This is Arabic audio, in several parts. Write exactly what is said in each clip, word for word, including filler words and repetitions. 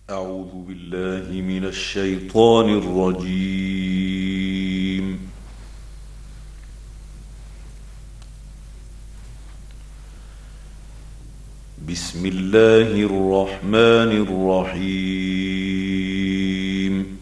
أعوذ بالله من الشيطان الرجيم. بسم الله الرحمن الرحيم.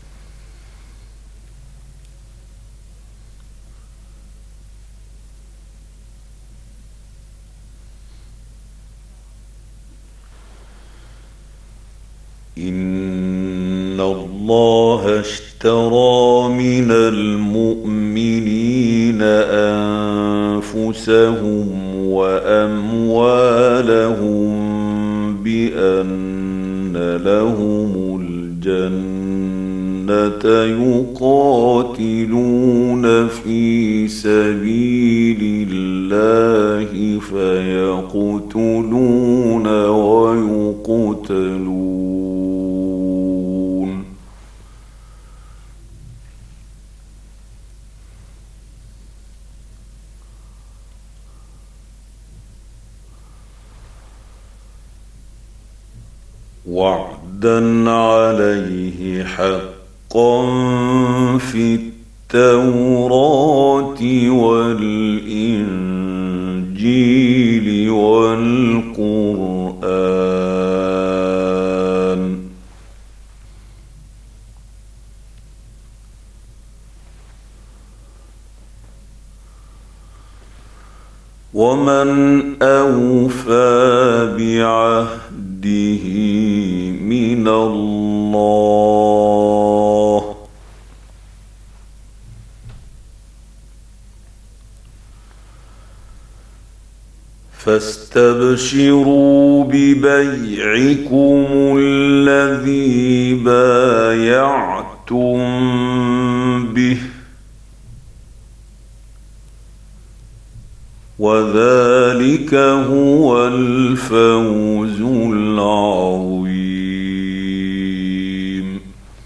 إن الله اشترى من المؤمنين أنفسهم وأموالهم بأن لهم الجنة يقاتلون في سبيل الله فيقتلون ويقتلون، وعدا عليه حقا في التوراة والإنجيل والقرآن. ومن أوفى بعهده من الله فاستبشروا ببيعكم الذي بايعتم به، وذلك هو الفوز العظيم.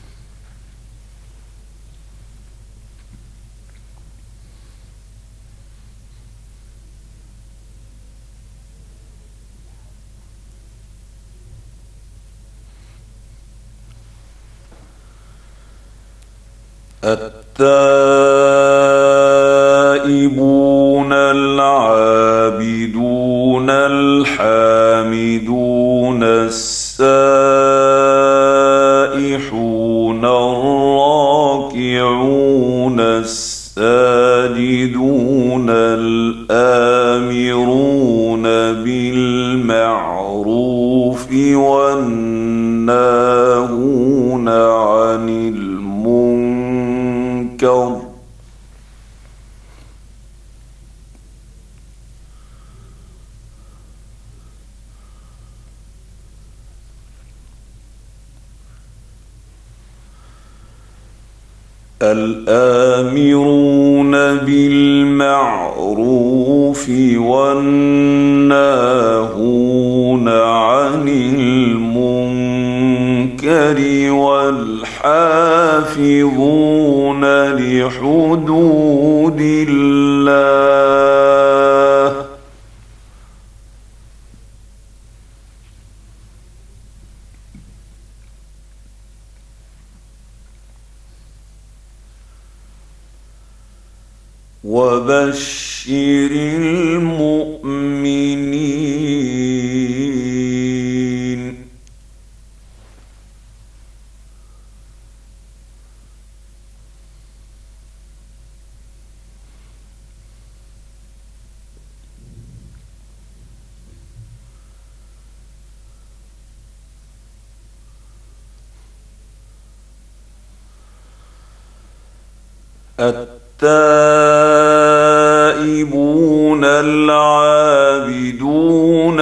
التائبون العابدون الحامدون السائحون الراكعون الساجدون الآمرون بالمعروف والناهون عن المنكر، الآمرون بالمعروف والناهون عن المنكر والحافظون لحدود الله، وبشر المؤمنين. التائبون العابدون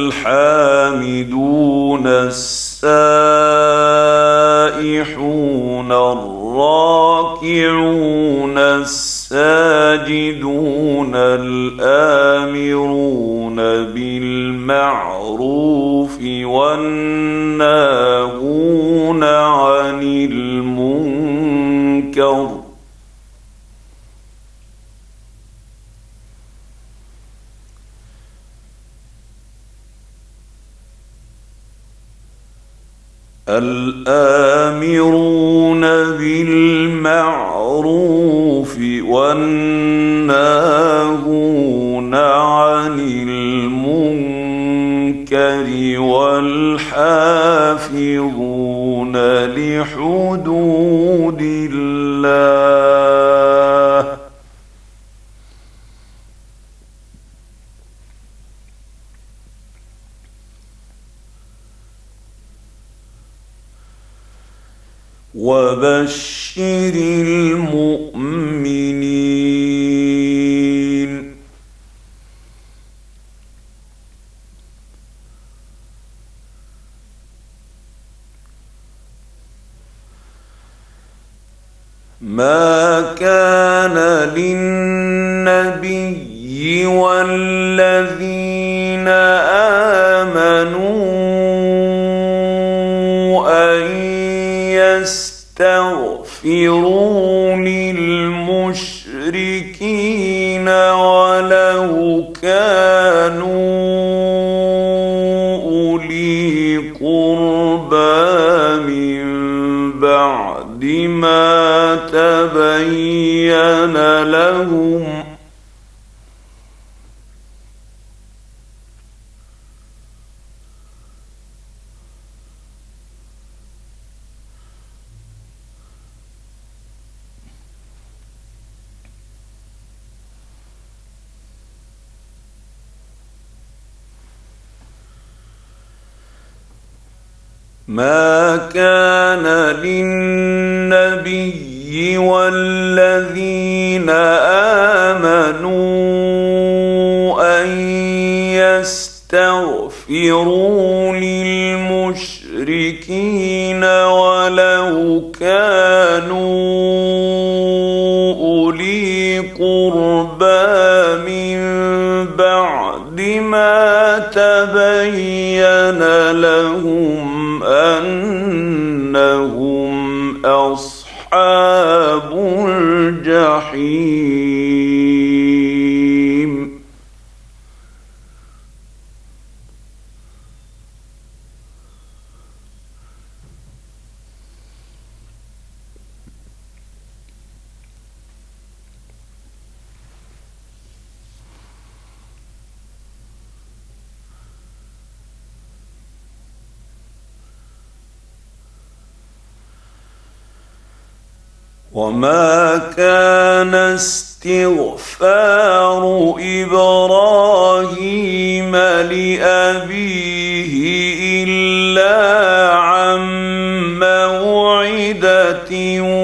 الحامدون السائحون الراكعون الساجدون الآمرون بالمعروف والناهون عن المنكر، الآمرون بالمعروف والناهون عن المنكر والحافظون لحدود الله وبشر المؤمنين. ما كان للنبي والذين آمنوا أن يستغفروا للمشركين ولو كانوا أولي قربى من بعد ما تبين لهم ما كان للنبي والذين آمنوا أن يستغفروا للمشركين ولو كانوا أولي قربى من بعد ما تبين لهم أنهم أصحاب الجحيم. وما كان استغفار إبراهيم لأبيه إلا عن موعدة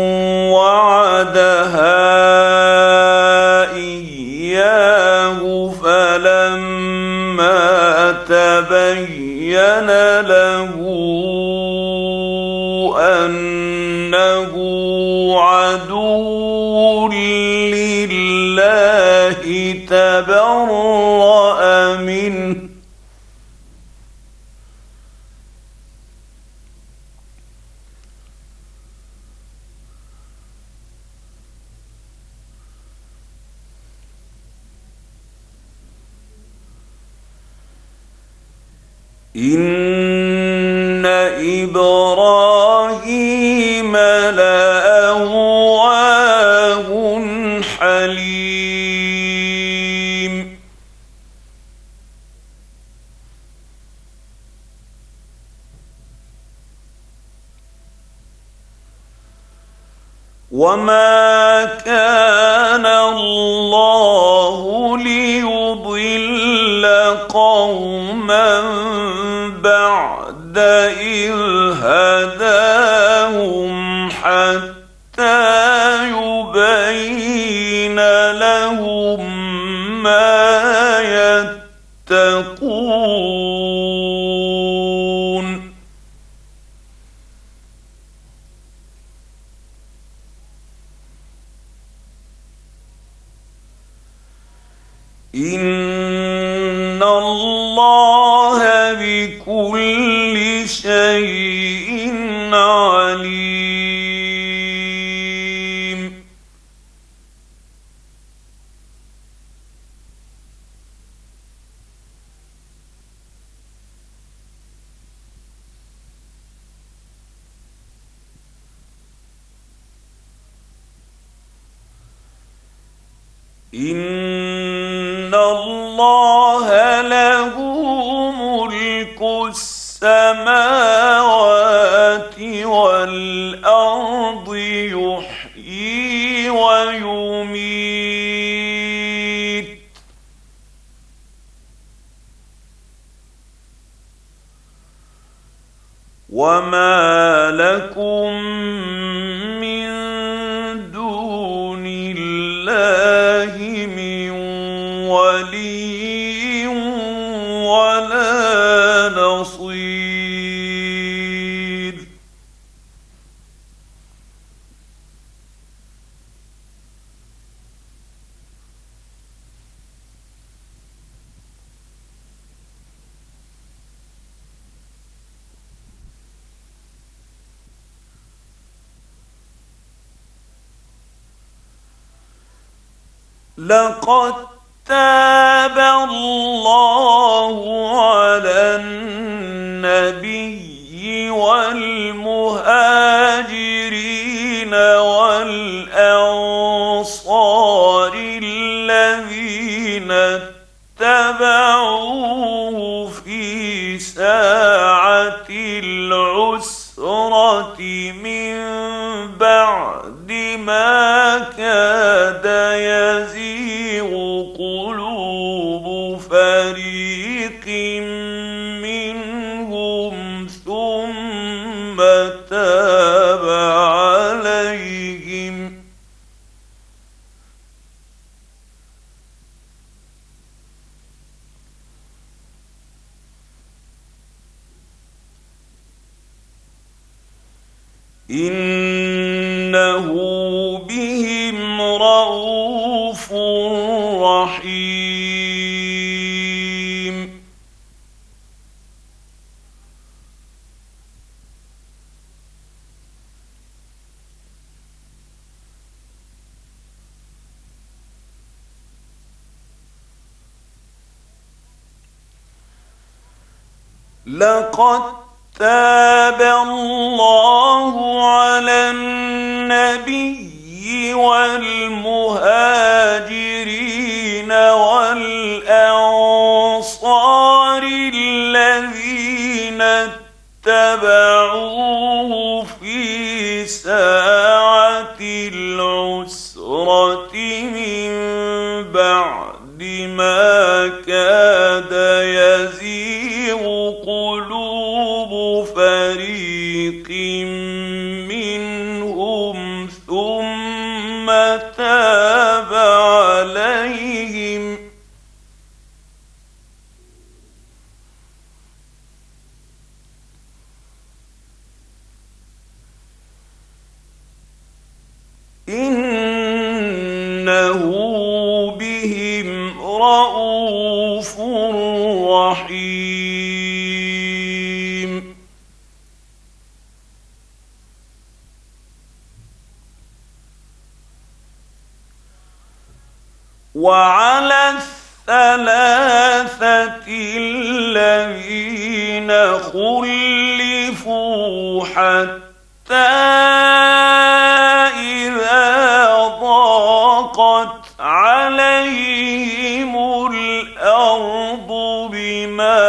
وعدها إياه فلما تبين له أنه عدو لله تبرأ منه إن إبراهيم لأواه حليم. وما كان الله ليضل قوما بعد إذ هداهم حتى يبين لهم ما يتقون. إن الله بكل شيء عليم. إن الله له ملك السماوات والأرض يحيي ويميت وما لكم من دون الله من ولي ولا نصير لقد تاب الله على النبي والمهاجرين والأنصار الذين اتبعوه في ساعة العسرة من بعد ما كاد يزيغ قلوب فريق منهم ثم تاب عليهم إنه بهم رءوف رحيم لقد تاب الله على النبي والمهاجرين والأنصار الذين اتبعوه في ساعة العسرة من بعد ما كاد يزيغ قلوب فريق منهم ثم تاب عليهم إنه بهم رءوف رحيم وعلى الثلاثة الذين خلفوا حتى إذا ضاقت عليهم الأرض بما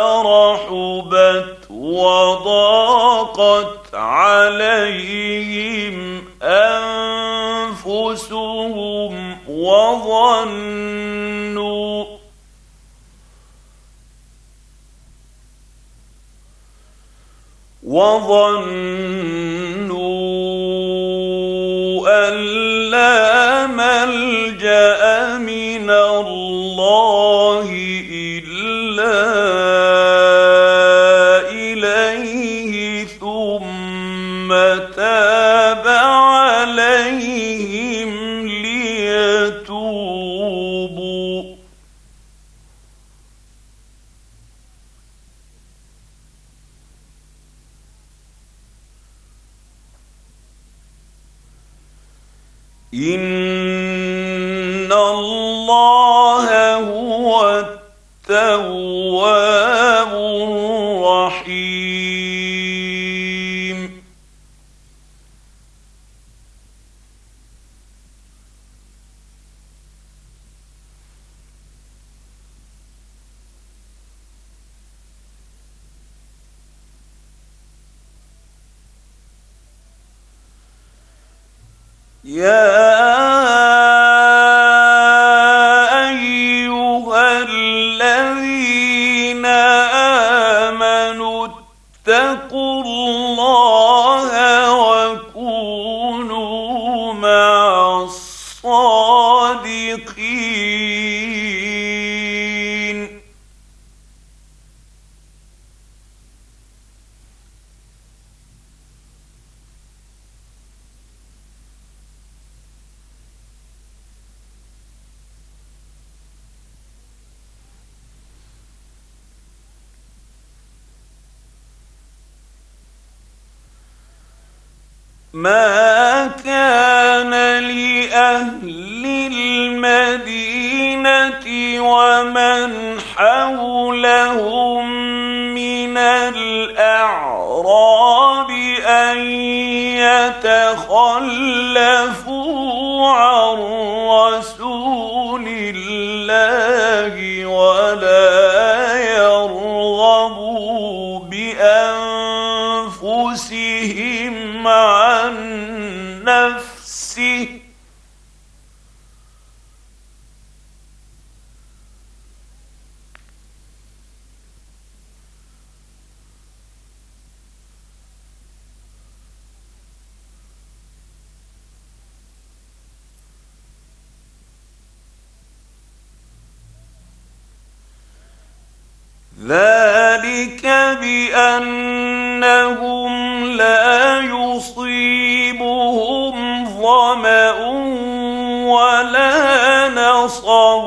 رحبت وضاقت عليهم أنفسهم وظنوا وظنوا أن لا ملجأ من الله إلا إليه ثم تاب عليهم ليتوبوا إن الله هو التواب الرحيم يا أيها الذين آمنوا اتقوا الله وكونوا مع الصادقين. ما كان لأهل المدينة ومن حولهم من الأعراب أن يتخلفوا عن رسول الله ولا يرغبوا بأنفسهم عن نفسه ذلك بأنهم لا يصيبهم ظمأ ولا نصب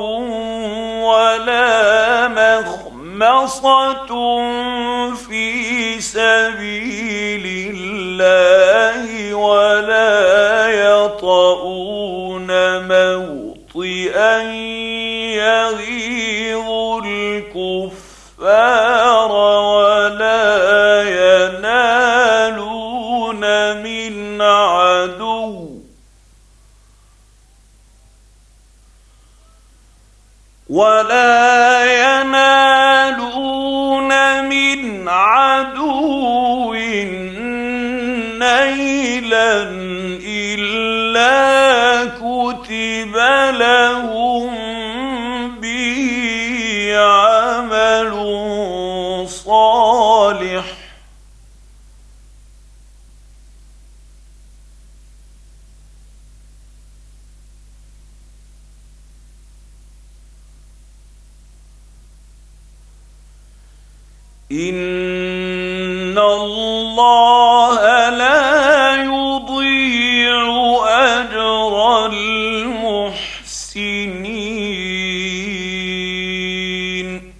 ولا مخمصة في سبيل الله ولا يطؤون موطئا يغيظ الكفار ولا ينالون من عدو ولا ينالون من عدو نيلا إلا كتب لهم به عمل صالح إن الله لا يضيع أجر المحسنين.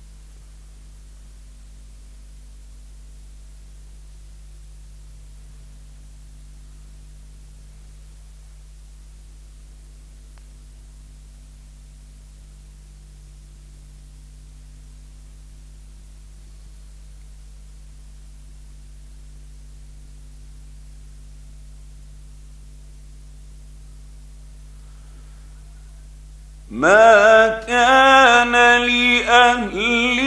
ما كان لأهل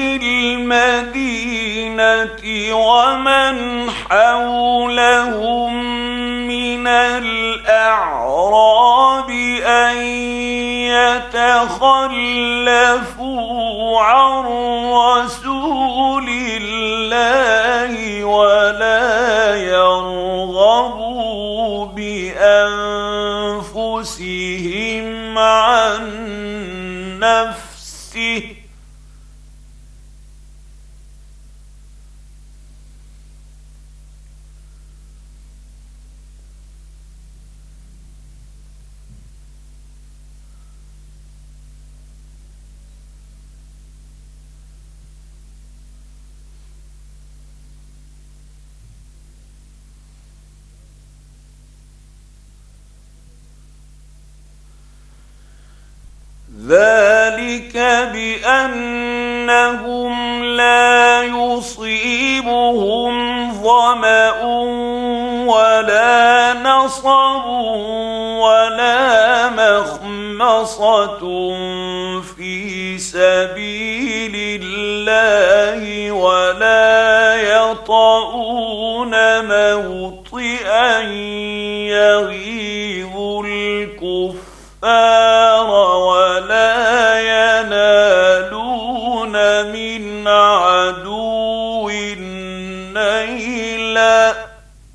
المدينة ومن حولهم من الأعراب أن يتخلفوا عن رسول الله ولا يرغبوا بأنفسهم عن نفسه ذلك بأنهم لا يصيبهم ظمأ ولا نصب ولا مخمصة في سبيل الله ولا يطؤون موطئا يغيظ ولا ينالون من عدو نيلا.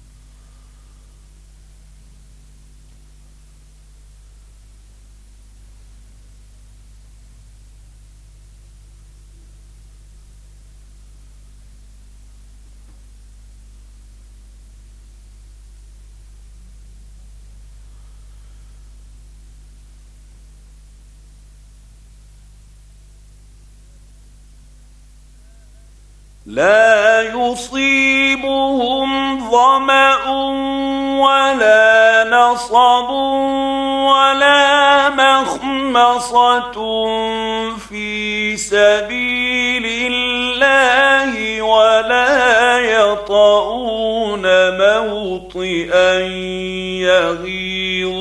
لا يصيبهم ظمأ ولا نصب ولا مخمصة في سبيل الله ولا يطؤون موطئا يغيظ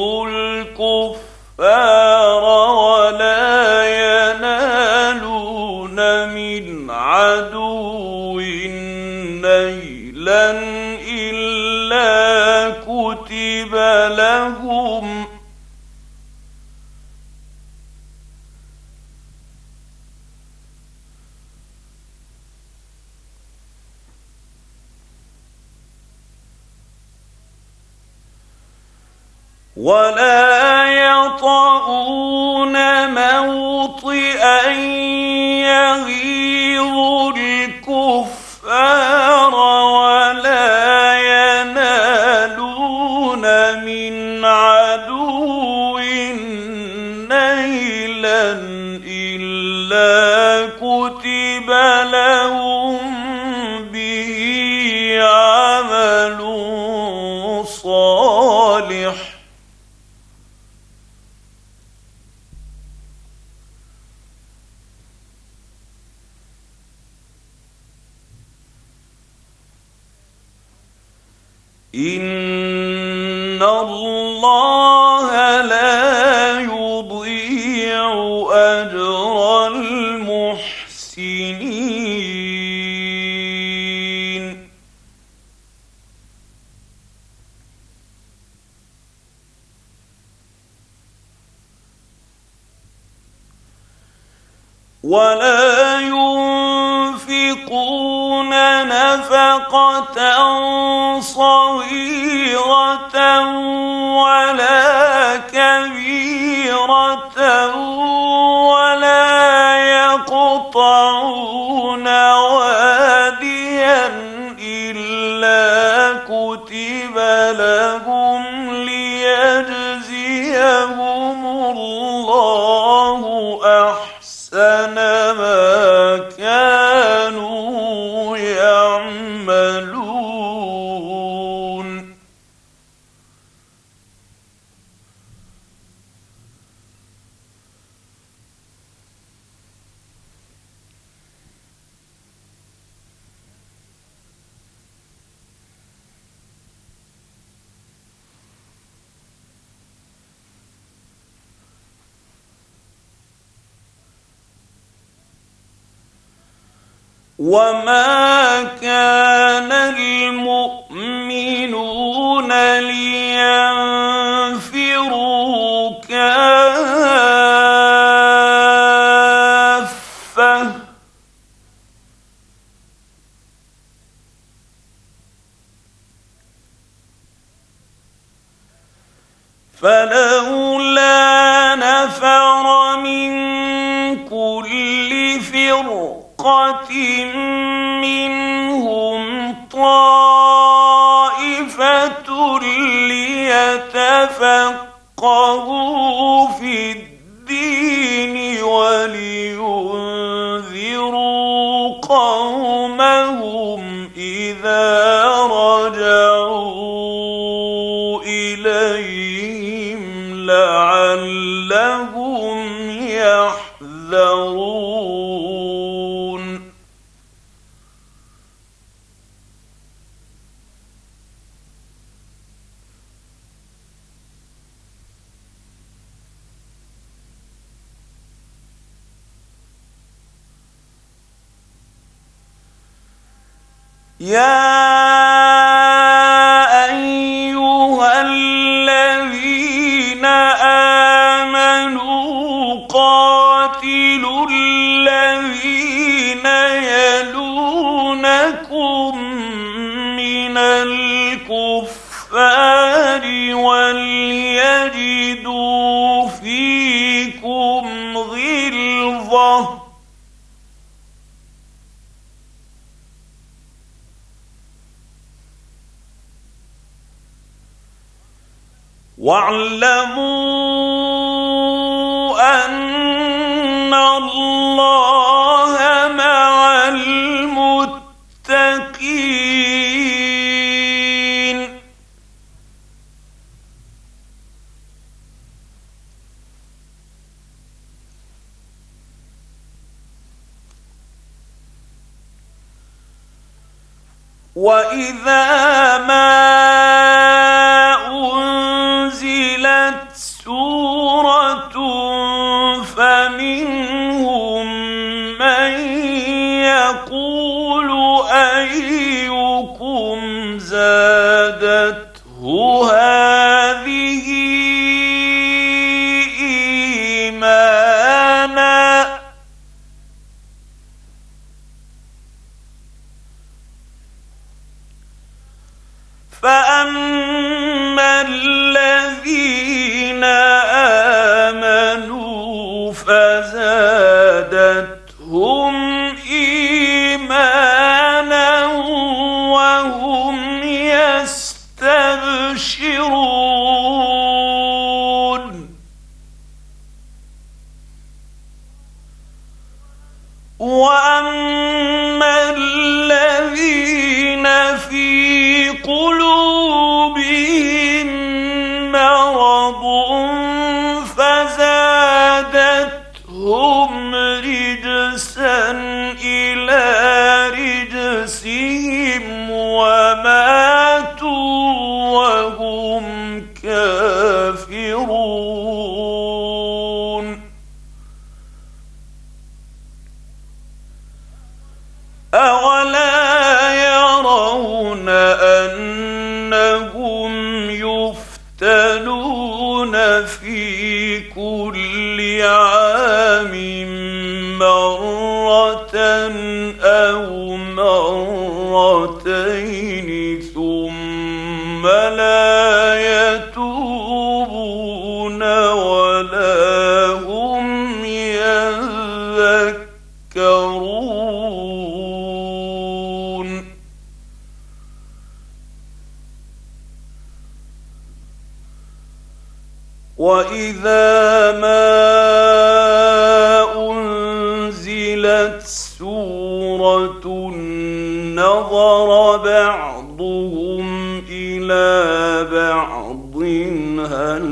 الكفار ولا ينالون من عدو نيلا إلا كتب لهم ولا يطؤون موطئا يغيظ الكفار ولا ينالون من عدو نيلا إلا كتب لهم به عمل صالح إن الله لا يضيع أجر المحسنين. ولا ينفقون نفقة صغيرة ولا كبيرة ولا يقطعون واديا إلا كتب لهم ليجزيهم الله أحسن ما كانوا يعملون. وما كان المؤمنون لينفروا كافة فلولا نفر من كل فرقة منهم طائفة ليتفقهوا في الدين ولينذروا قومهم إذا رجعوا إليهم لعلهم يحذرون. يا أيها الذين من الكفار وليجدوا فيكم غلظة واعلموا أن الله مع المتقين. وإذا ما فمنهم من يقول أيكم زادته هذه إيمانا فأما الذين آمنوا فزادتهم إيمانا وهم يستبشرون. وأما الذين في قلوبهم مرض فزادتهم رجسا إلى رجسهم وماتوا وهم كافرون. أولا يرون أنهم يفتنون في كل عام مرة أو مرتين ثم لا يتوبون ولا هم يذكرون. وإذا ما أنزلت سورة نظر بعضهم إلى بعض هل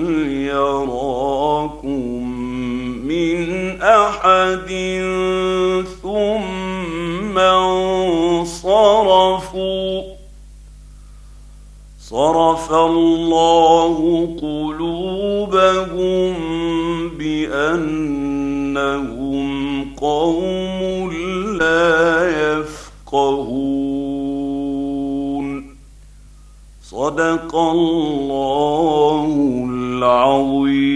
يراكم من أحد ثم انصرفوا صرف الله قلوبهم بأنهم قوم لا يفقهون. صدق الله العظيم.